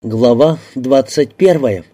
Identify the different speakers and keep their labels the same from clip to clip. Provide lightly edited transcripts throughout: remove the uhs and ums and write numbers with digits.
Speaker 1: Глава 21.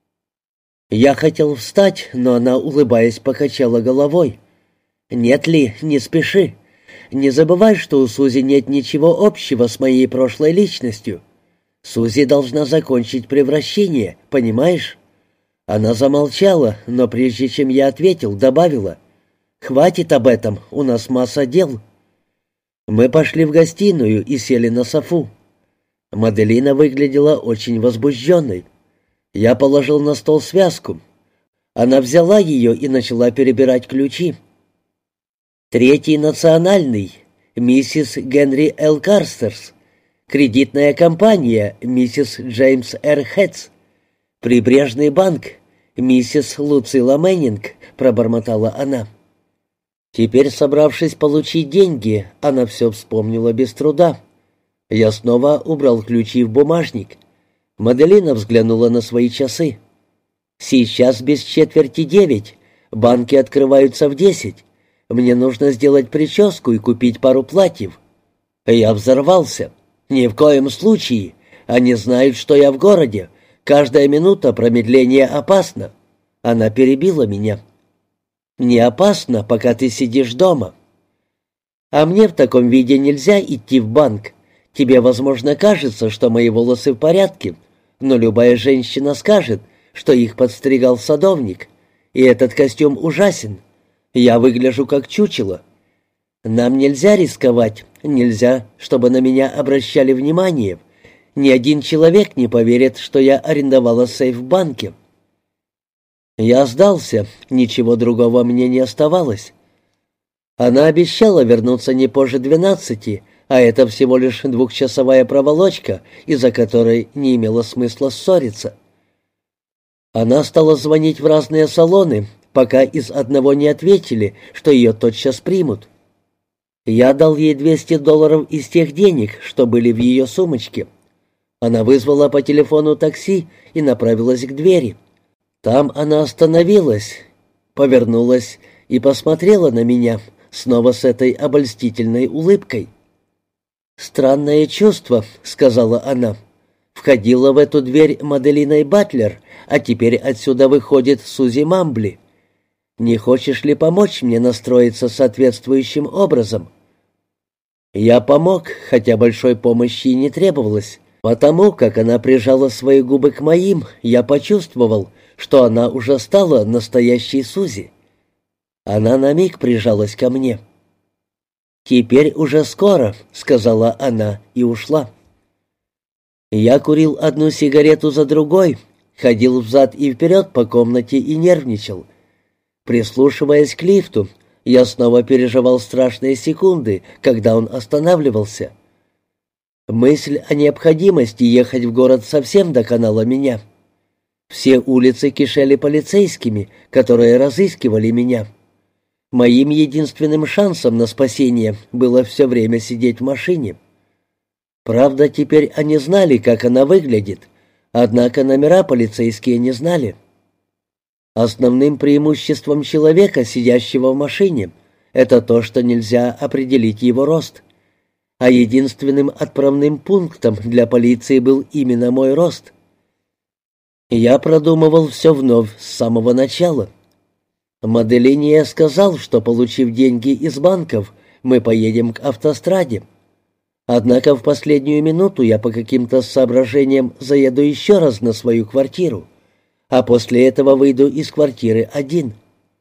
Speaker 1: Я хотел встать, но она, улыбаясь, покачала головой. «Нет, Ли, не спеши. Не забывай, что у Сузи нет ничего общего с моей прошлой личностью. Сузи должна закончить превращение, понимаешь?» Она замолчала, но прежде чем я ответил, добавила: «Хватит об этом, у нас масса дел». Мы пошли в гостиную и сели на софу. Маделина выглядела очень возбужденной. Я положил на стол связку. Она взяла ее и начала перебирать ключи. «Третий национальный, миссис Генри Л. Карстерс. Кредитная компания, миссис Джеймс Р. Хэтс. Прибрежный банк, миссис Луцила Мэннинг», — пробормотала она. Теперь, собравшись получить деньги, она все вспомнила без труда. Я снова убрал ключи в бумажник. Маделина взглянула на свои часы. «Сейчас без 8:45. Банки открываются в 10. Мне нужно сделать прическу и купить пару платьев». Я взорвался. «Ни в коем случае. Они знают, что я в городе. Каждая минута промедления опасна». Она перебила меня. «Не опасно, пока ты сидишь дома. А мне в таком виде нельзя идти в банк. Тебе, возможно, кажется, что мои волосы в порядке, но любая женщина скажет, что их подстригал садовник, и этот костюм ужасен. Я выгляжу как чучело. Нам нельзя рисковать, нельзя, чтобы на меня обращали внимание. Ни один человек не поверит, что я арендовала сейф в банке». Я сдался, ничего другого мне не оставалось. Она обещала вернуться не позже 12, а это всего лишь 2-часовая проволочка, из-за которой не имело смысла ссориться. Она стала звонить в разные салоны, пока из одного не ответили, что ее тотчас примут. Я дал ей $200 из тех денег, что были в ее сумочке. Она вызвала по телефону такси и направилась к двери. Там она остановилась, повернулась и посмотрела на меня, снова с этой обольстительной улыбкой. «Странное чувство», — сказала она. «Входила в эту дверь Маделина Батлер, а теперь отсюда выходит Сузи Мамбли. Не хочешь ли помочь мне настроиться соответствующим образом?» Я помог, хотя большой помощи и не требовалось. Потому как она прижала свои губы к моим, я почувствовал, что она уже стала настоящей Сузи. Она на миг прижалась ко мне. «Теперь уже скоро», — сказала она и ушла. Я курил одну сигарету за другой, ходил взад и вперед по комнате и нервничал. Прислушиваясь к лифту, я снова переживал страшные секунды, когда он останавливался. Мысль о необходимости ехать в город совсем доконала меня. Все улицы кишели полицейскими, которые разыскивали меня. Моим единственным шансом на спасение было все время сидеть в машине. Правда, теперь они знали, как она выглядит, однако номера полицейские не знали. Основным преимуществом человека, сидящего в машине, это то, что нельзя определить его рост. А единственным отправным пунктом для полиции был именно мой рост. Я продумывал все вновь с самого начала. Маделине я сказал, что, получив деньги из банков, мы поедем к автостраде. Однако в последнюю минуту я по каким-то соображениям заеду еще раз на свою квартиру, а после этого выйду из квартиры один.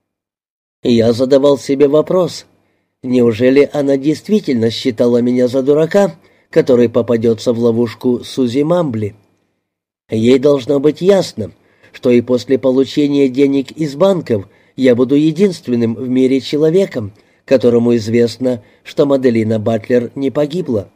Speaker 1: Я задавал себе вопрос: неужели она действительно считала меня за дурака, который попадется в ловушку Сузи Мамбли? Ей должно быть ясно, что и после получения денег из банков я буду единственным в мире человеком, которому известно, что Маделина Батлер не погибла.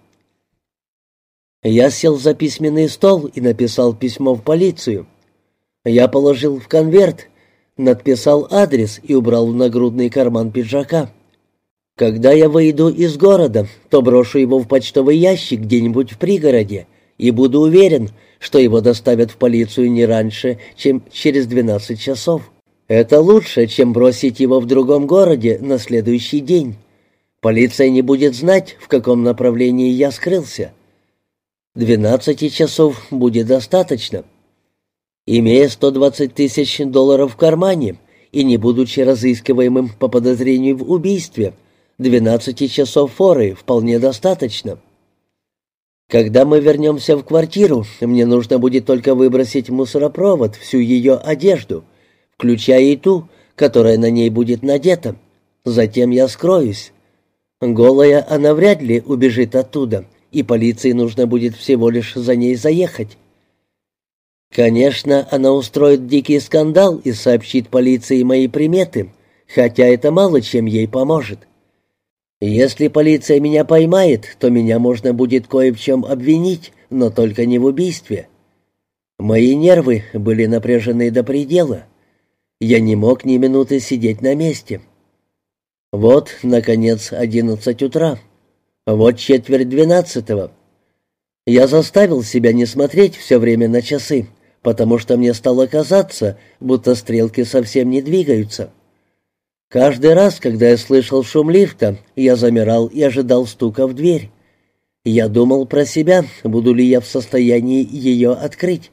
Speaker 1: Я сел за письменный стол и написал письмо в полицию. Я положил в конверт, надписал адрес и убрал в нагрудный карман пиджака. Когда я выйду из города, то брошу его в почтовый ящик где-нибудь в пригороде и буду уверен, что его доставят в полицию не раньше, чем через 12 часов. Это лучше, чем бросить его в другом городе на следующий день. Полиция не будет знать, в каком направлении я скрылся. 12 часов будет достаточно. Имея $120 000 в кармане и не будучи разыскиваемым по подозрению в убийстве, 12 часов форы вполне достаточно. Когда мы вернемся в квартиру, мне нужно будет только выбросить в мусоропровод всю ее одежду, включая и ту, которая на ней будет надета. Затем я скроюсь. Голая она вряд ли убежит оттуда, и полиции нужно будет всего лишь за ней заехать. Конечно, она устроит дикий скандал и сообщит полиции мои приметы, хотя это мало чем ей поможет. Если полиция меня поймает, то меня можно будет кое в чем обвинить, но только не в убийстве. Мои нервы были напряжены до предела. Я не мог ни минуты сидеть на месте. Вот, наконец, 11 утра. Вот 11:45. Я заставил себя не смотреть все время на часы, потому что мне стало казаться, будто стрелки совсем не двигаются. Каждый раз, когда я слышал шум лифта, я замирал и ожидал стука в дверь. Я думал про себя, буду ли я в состоянии ее открыть.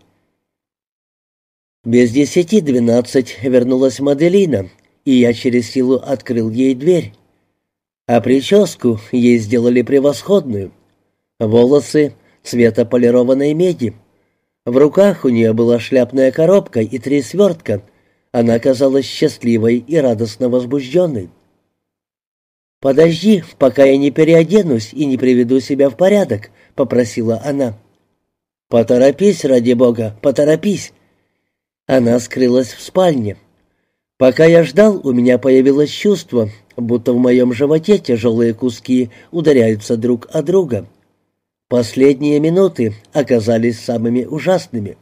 Speaker 1: Без 10:12 вернулась Маделина, и я через силу открыл ей дверь. А прическу ей сделали превосходную. Волосы цвета полированной меди. В руках у нее была шляпная коробка и 3 свертка. Она казалась счастливой и радостно возбужденной. «Подожди, пока я не переоденусь и не приведу себя в порядок», — попросила она. «Поторопись, ради бога, поторопись». Она скрылась в спальне. Пока я ждал, у меня появилось чувство, будто в моем животе тяжелые куски ударяются друг о друга. Последние минуты оказались самыми ужасными.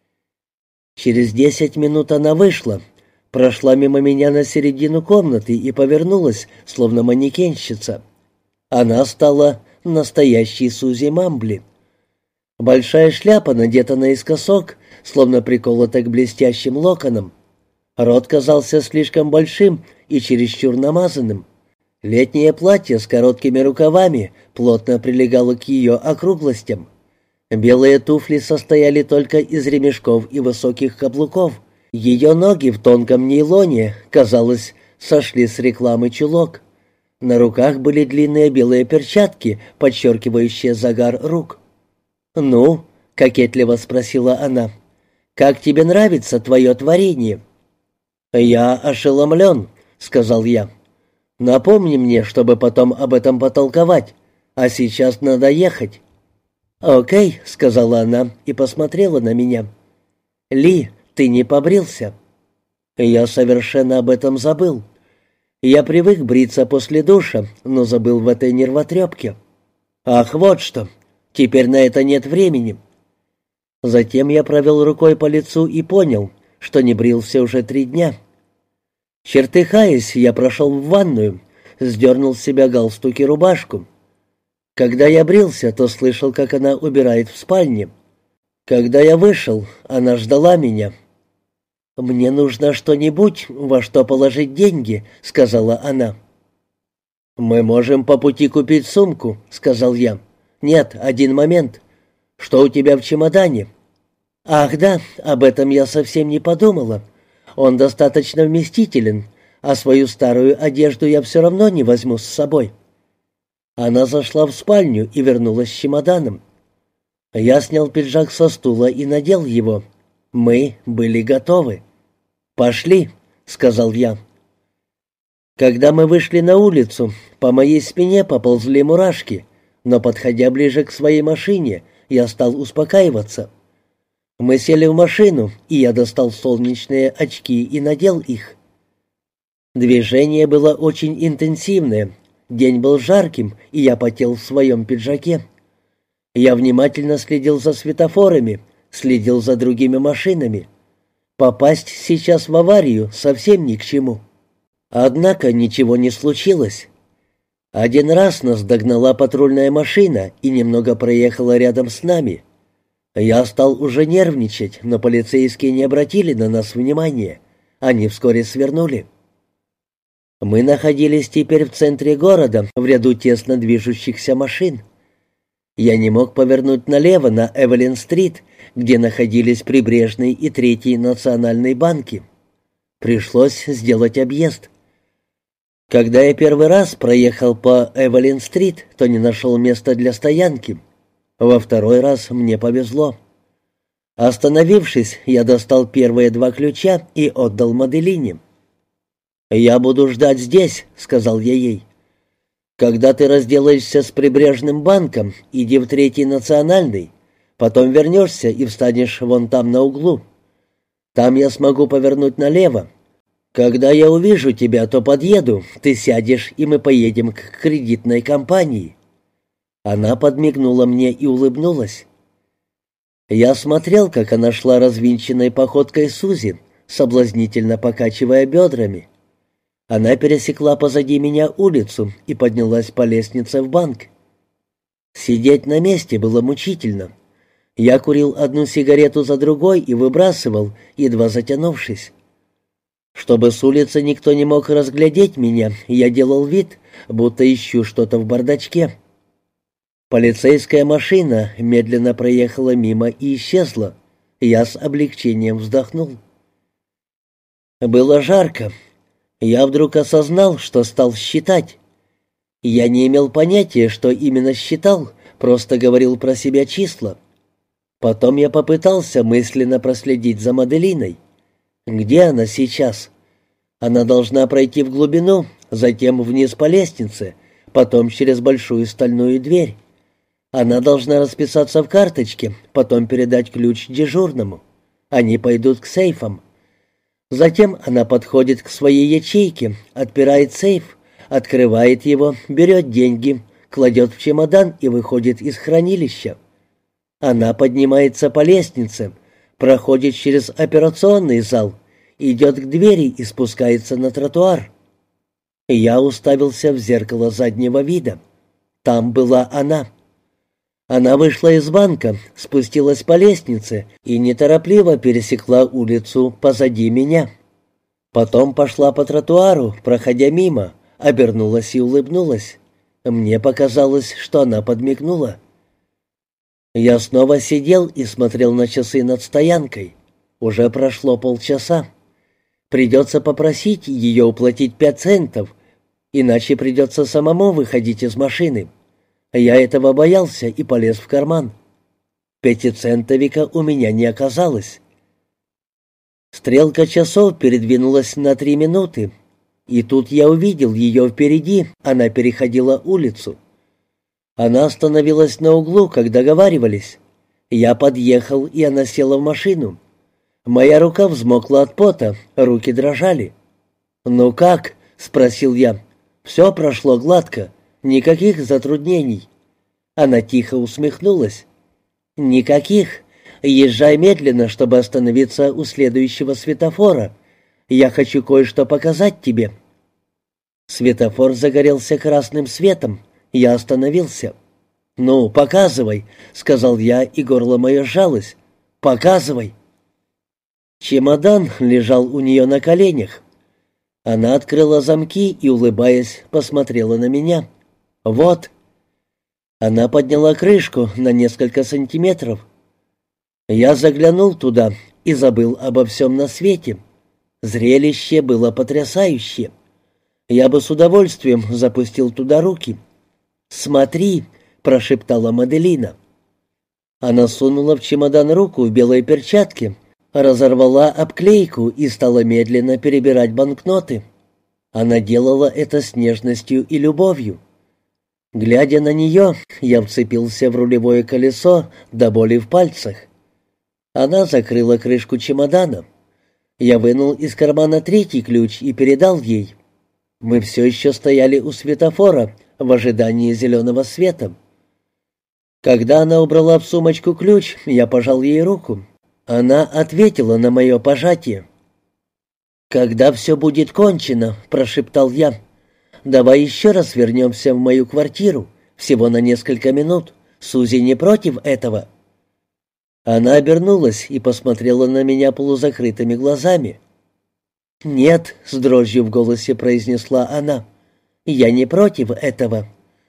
Speaker 1: Через 10 минут она вышла, прошла мимо меня на середину комнаты и повернулась, словно манекенщица. Она стала настоящей Сузи Мамбли. Большая шляпа надета наискосок, словно приколота к блестящим локонам. Рот казался слишком большим и чересчур намазанным. Летнее платье с короткими рукавами плотно прилегало к ее округлостям. Белые туфли состояли только из ремешков и высоких каблуков. Ее ноги в тонком нейлоне, казалось, сошли с рекламы чулок. На руках были длинные белые перчатки, подчеркивающие загар рук. «Ну?» — кокетливо спросила она. «Как тебе нравится твое творение?» «Я ошеломлен», — сказал я. «Напомни мне, чтобы потом об этом потолковать, а сейчас надо ехать». «Окей», — сказала она и посмотрела на меня. «Ли, ты не побрился?» Я совершенно об этом забыл. Я привык бриться после душа, но забыл в этой нервотрепке. «Ах, вот что! Теперь на это нет времени». Затем я провел рукой по лицу и понял, что не брился уже 3 дня. Чертыхаясь, я прошел в ванную, сдернул с себя галстук и рубашку. Когда я брился, то слышал, как она убирает в спальне. Когда я вышел, она ждала меня. «Мне нужно что-нибудь, во что положить деньги», — сказала она. «Мы можем по пути купить сумку», — сказал я. «Нет, один момент. Что у тебя в чемодане?» «Ах да, об этом я совсем не подумала. Он достаточно вместителен, а свою старую одежду я все равно не возьму с собой». Она зашла в спальню и вернулась с чемоданом. Я снял пиджак со стула и надел его. Мы были готовы. «Пошли», — сказал я. Когда мы вышли на улицу, по моей спине поползли мурашки, но, подходя ближе к своей машине, я стал успокаиваться. Мы сели в машину, и я достал солнечные очки и надел их. Движение было очень интенсивное. День был жарким, и я потел в своем пиджаке. Я внимательно следил за светофорами, следил за другими машинами. Попасть сейчас в аварию совсем ни к чему. Однако ничего не случилось. Один раз нас догнала патрульная машина и немного проехала рядом с нами. Я стал уже нервничать, но полицейские не обратили на нас внимания. Они вскоре свернули. Мы находились теперь в центре города, в ряду тесно движущихся машин. Я не мог повернуть налево на Эвелин-стрит, где находились Прибрежный и Третий национальный банки. Пришлось сделать объезд. Когда я первый раз проехал по Эвелин-стрит, то не нашел места для стоянки. Во второй раз мне повезло. Остановившись, я достал первые 2 ключа и отдал Маделине. «Я буду ждать здесь», — сказал я ей. «Когда ты разделаешься с Прибрежным банком, иди в Третий национальный, потом вернешься и встанешь вон там на углу. Там я смогу повернуть налево. Когда я увижу тебя, то подъеду, ты сядешь, и мы поедем к кредитной компании». Она подмигнула мне и улыбнулась. Я смотрел, как она шла развинченной походкой Сузи, соблазнительно покачивая бедрами. Она пересекла позади меня улицу и поднялась по лестнице в банк. Сидеть на месте было мучительно. Я курил одну сигарету за другой и выбрасывал, едва затянувшись. Чтобы с улицы никто не мог разглядеть меня, я делал вид, будто ищу что-то в бардачке. Полицейская машина медленно проехала мимо и исчезла. Я с облегчением вздохнул. Было жарко. Я вдруг осознал, что стал считать. Я не имел понятия, что именно считал, просто говорил про себя числа. Потом я попытался мысленно проследить за Маделиной. Где она сейчас? Она должна пройти в глубину, затем вниз по лестнице, потом через большую стальную дверь. Она должна расписаться в карточке, потом передать ключ дежурному. Они пойдут к сейфам. Затем она подходит к своей ячейке, отпирает сейф, открывает его, берет деньги, кладет в чемодан и выходит из хранилища. Она поднимается по лестнице, проходит через операционный зал, идет к двери и спускается на тротуар. Я уставился в зеркало заднего вида. Там была она. Она вышла из банка, спустилась по лестнице и неторопливо пересекла улицу позади меня. Потом пошла по тротуару, проходя мимо, обернулась и улыбнулась. Мне показалось, что она подмигнула. Я снова сидел и смотрел на часы над стоянкой. Уже прошло полчаса. Придется попросить ее уплатить 5 центов, иначе придется самому выходить из машины. Я этого боялся и полез в карман. 5-центовика у меня не оказалось. Стрелка часов передвинулась на 3 минуты, и тут я увидел ее впереди, она переходила улицу. Она остановилась на углу, как договаривались. Я подъехал, и она села в машину. Моя рука взмокла от пота, руки дрожали. «Ну как?» — спросил я. «Все прошло гладко. Никаких затруднений». Она тихо усмехнулась. «Никаких. Езжай медленно, чтобы остановиться у следующего светофора. Я хочу кое-что показать тебе». Светофор загорелся красным светом. Я остановился. «Ну, показывай», — сказал я, и горло мое сжалось. «Показывай». Чемодан лежал у нее на коленях. Она открыла замки и, улыбаясь, посмотрела на меня. «Вот». Она подняла крышку на несколько сантиметров. Я заглянул туда и забыл обо всем на свете. Зрелище было потрясающее. Я бы с удовольствием запустил туда руки. «Смотри», — прошептала Маделина. Она сунула в чемодан руку в белой перчатке, разорвала обклейку и стала медленно перебирать банкноты. Она делала это с нежностью и любовью. Глядя на нее, я вцепился в рулевое колесо до боли в пальцах. Она закрыла крышку чемодана. Я вынул из кармана 3-й ключ и передал ей. Мы все еще стояли у светофора в ожидании зеленого света. Когда она убрала в сумочку ключ, я пожал ей руку. Она ответила на мое пожатие. «Когда все будет кончено», — прошептал я, — «давай еще раз вернемся в мою квартиру, всего на несколько минут. Сузи не против этого?» Она обернулась и посмотрела на меня полузакрытыми глазами. «Нет», — с дрожью в голосе произнесла она, — «я не против этого».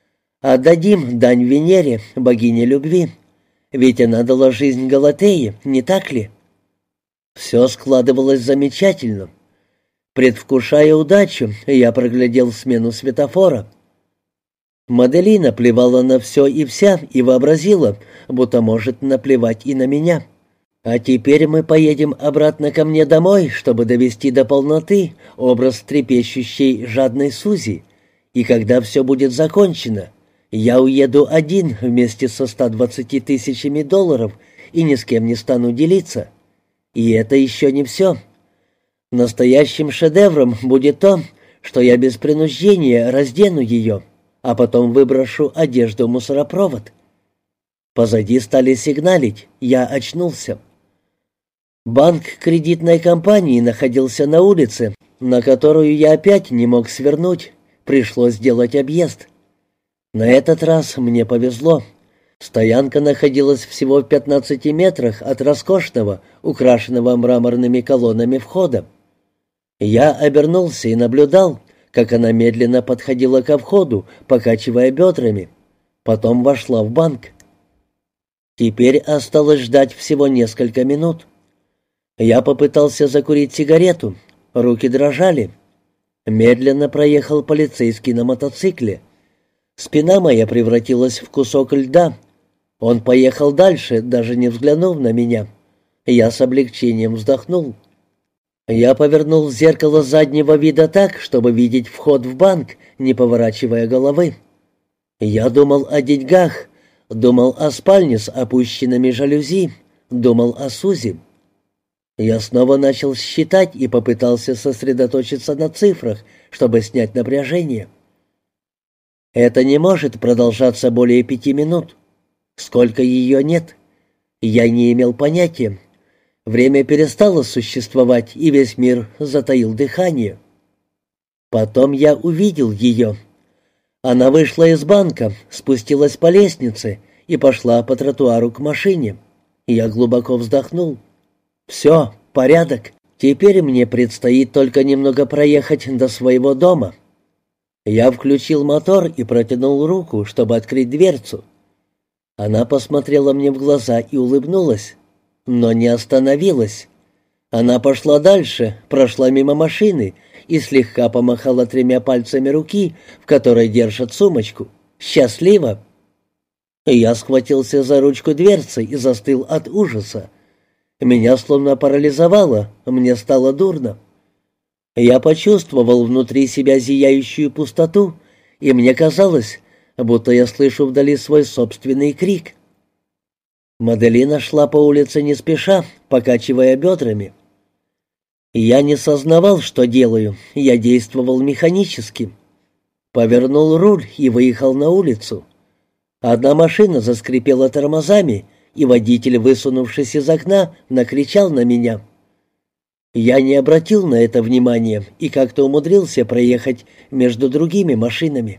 Speaker 1: Отдадим дань Венере, богине любви. Ведь она дала жизнь Галатее, не так ли? Все складывалось замечательно. Предвкушая удачу, я проглядел смену светофора. Маделина плевала на все и вся и вообразила, будто может наплевать и на меня. А теперь мы поедем обратно ко мне домой, чтобы довести до полноты образ трепещущей жадной Сузи. И когда все будет закончено, я уеду один вместе со 120 тысячами долларов и ни с кем не стану делиться. И это еще не все. Настоящим шедевром будет то, что я без принуждения раздену ее, а потом выброшу одежду в мусоропровод. Позади стали сигналить, я очнулся. Банк кредитной компании находился на улице, на которую я опять не мог свернуть, пришлось сделать объезд. На этот раз мне повезло. Стоянка находилась всего в 15 метрах от роскошного, украшенного мраморными колоннами входа. Я обернулся и наблюдал, как она медленно подходила ко входу, покачивая бедрами. Потом вошла в банк. Теперь осталось ждать всего несколько минут. Я попытался закурить сигарету, руки дрожали. Медленно проехал полицейский на мотоцикле. Спина моя превратилась в кусок льда. Он поехал дальше, даже не взглянув на меня. Я с облегчением вздохнул. Я повернул зеркало заднего вида так, чтобы видеть вход в банк, не поворачивая головы. Я думал о деньгах, думал о спальне с опущенными жалюзи, думал о Сузи. Я снова начал считать и попытался сосредоточиться на цифрах, чтобы снять напряжение. Это не может продолжаться более 5 минут. Сколько ее нет? Я не имел понятия. Время перестало существовать, и весь мир затаил дыхание. Потом я увидел ее. Она вышла из банка, спустилась по лестнице и пошла по тротуару к машине. Я глубоко вздохнул. «Все, порядок. Теперь мне предстоит только немного проехать до своего дома». Я включил мотор и протянул руку, чтобы открыть дверцу. Она посмотрела мне в глаза и улыбнулась, но не остановилась. Она пошла дальше, прошла мимо машины и слегка помахала 3 пальцами руки, в которой держат сумочку. «Счастливо!» Я схватился за ручку дверцы и застыл от ужаса. Меня словно парализовало, мне стало дурно. Я почувствовал внутри себя зияющую пустоту, и мне казалось, будто я слышу вдали свой собственный крик. Маделина шла по улице не спеша, покачивая бедрами. Я не сознавал, что делаю, я действовал механически. Повернул руль и выехал на улицу. Одна машина заскрипела тормозами, и водитель, высунувшись из окна, накричал на меня. Я не обратил на это внимания и как-то умудрился проехать между другими машинами.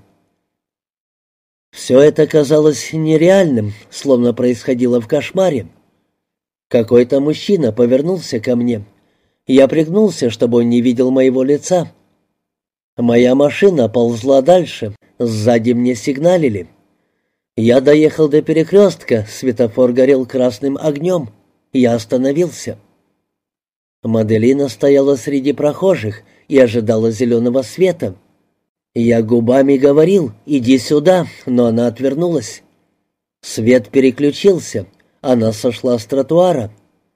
Speaker 1: Все это казалось нереальным, словно происходило в кошмаре. Какой-то мужчина повернулся ко мне. Я пригнулся, чтобы он не видел моего лица. Моя машина ползла дальше, сзади мне сигналили. Я доехал до перекрестка, светофор горел красным огнем. Я остановился. Маделина стояла среди прохожих и ожидала зеленого света. Я губами говорил «иди сюда», но она отвернулась. Свет переключился, она сошла с тротуара.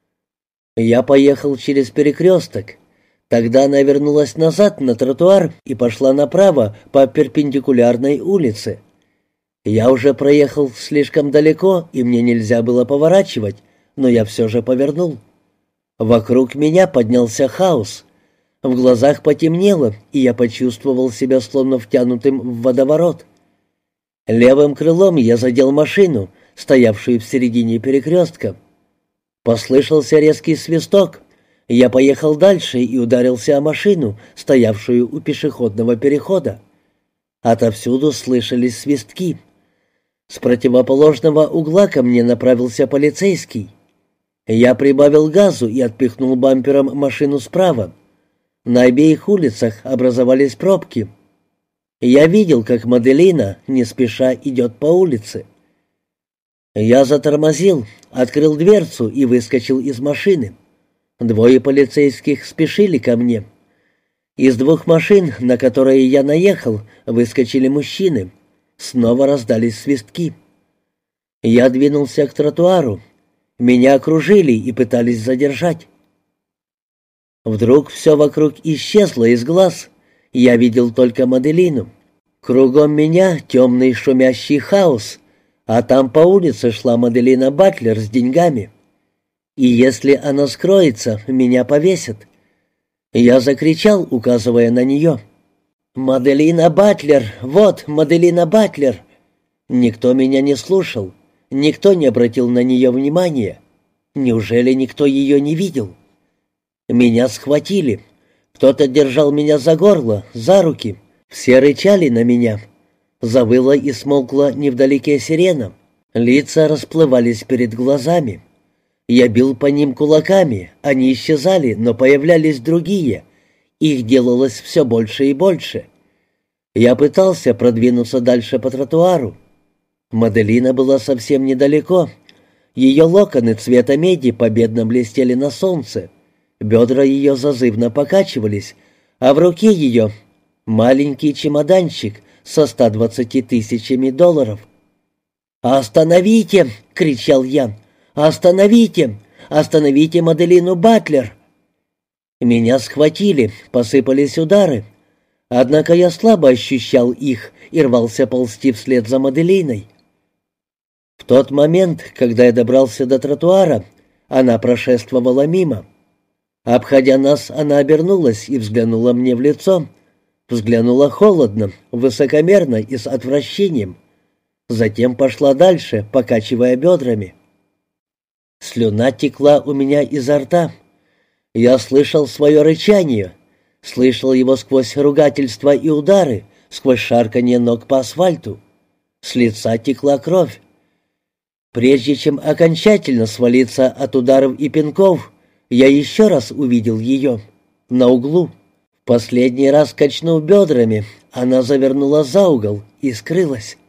Speaker 1: Я поехал через перекресток. Тогда она вернулась назад на тротуар и пошла направо по перпендикулярной улице. Я уже проехал слишком далеко, и мне нельзя было поворачивать, но я все же повернул. Вокруг меня поднялся хаос. В глазах потемнело, и я почувствовал себя словно втянутым в водоворот. Левым крылом я задел машину, стоявшую в середине перекрестка. Послышался резкий свисток. Я поехал дальше и ударился о машину, стоявшую у пешеходного перехода. Отовсюду слышались свистки. С противоположного угла ко мне направился полицейский. Я прибавил газу и отпихнул бампером машину справа. На обеих улицах образовались пробки. Я видел, как Маделина не спеша идет по улице. Я затормозил, открыл дверцу и выскочил из машины. Двое полицейских спешили ко мне. Из двух машин, на которые я наехал, выскочили мужчины. Снова раздались свистки. Я двинулся к тротуару. Меня окружили и пытались задержать. Вдруг все вокруг исчезло из глаз. Я видел только Маделину. Кругом меня темный шумящий хаос, а там по улице шла Маделина Батлер с деньгами. И если она скроется, меня повесят. Я закричал, указывая на нее. «Маделина Батлер! Вот Маделина Батлер!» Никто меня не слушал. Никто не обратил на нее внимания. Неужели никто ее не видел? Меня схватили. Кто-то держал меня за горло, за руки. Все рычали на меня. Завыла и смолкла невдалеке сирена. Лица расплывались перед глазами. Я бил по ним кулаками. Они исчезали, но появлялись другие. Их делалось все больше и больше. Я пытался продвинуться дальше по тротуару. Маделина была совсем недалеко. Ее локоны цвета меди победно блестели на солнце. Бедра ее зазывно покачивались, а в руке ее маленький чемоданчик со 120 тысячами долларов. «Остановите!» — кричал я. «Остановите! Остановите Маделину Батлер!» Меня схватили, посыпались удары. Однако я слабо ощущал их и рвался ползти вслед за Маделиной. В тот момент, когда я добрался до тротуара, она прошествовала мимо. Обходя нас, она обернулась и взглянула мне в лицо. Взглянула холодно, высокомерно и с отвращением. Затем пошла дальше, покачивая бедрами. Слюна текла у меня изо рта. Я слышал свое рычание, слышал его сквозь ругательства и удары, сквозь шарканье ног по асфальту. С лица текла кровь. Прежде чем окончательно свалиться от ударов и пинков, я еще раз увидел ее на углу. Последний раз качнув бедрами, она завернула за угол и скрылась.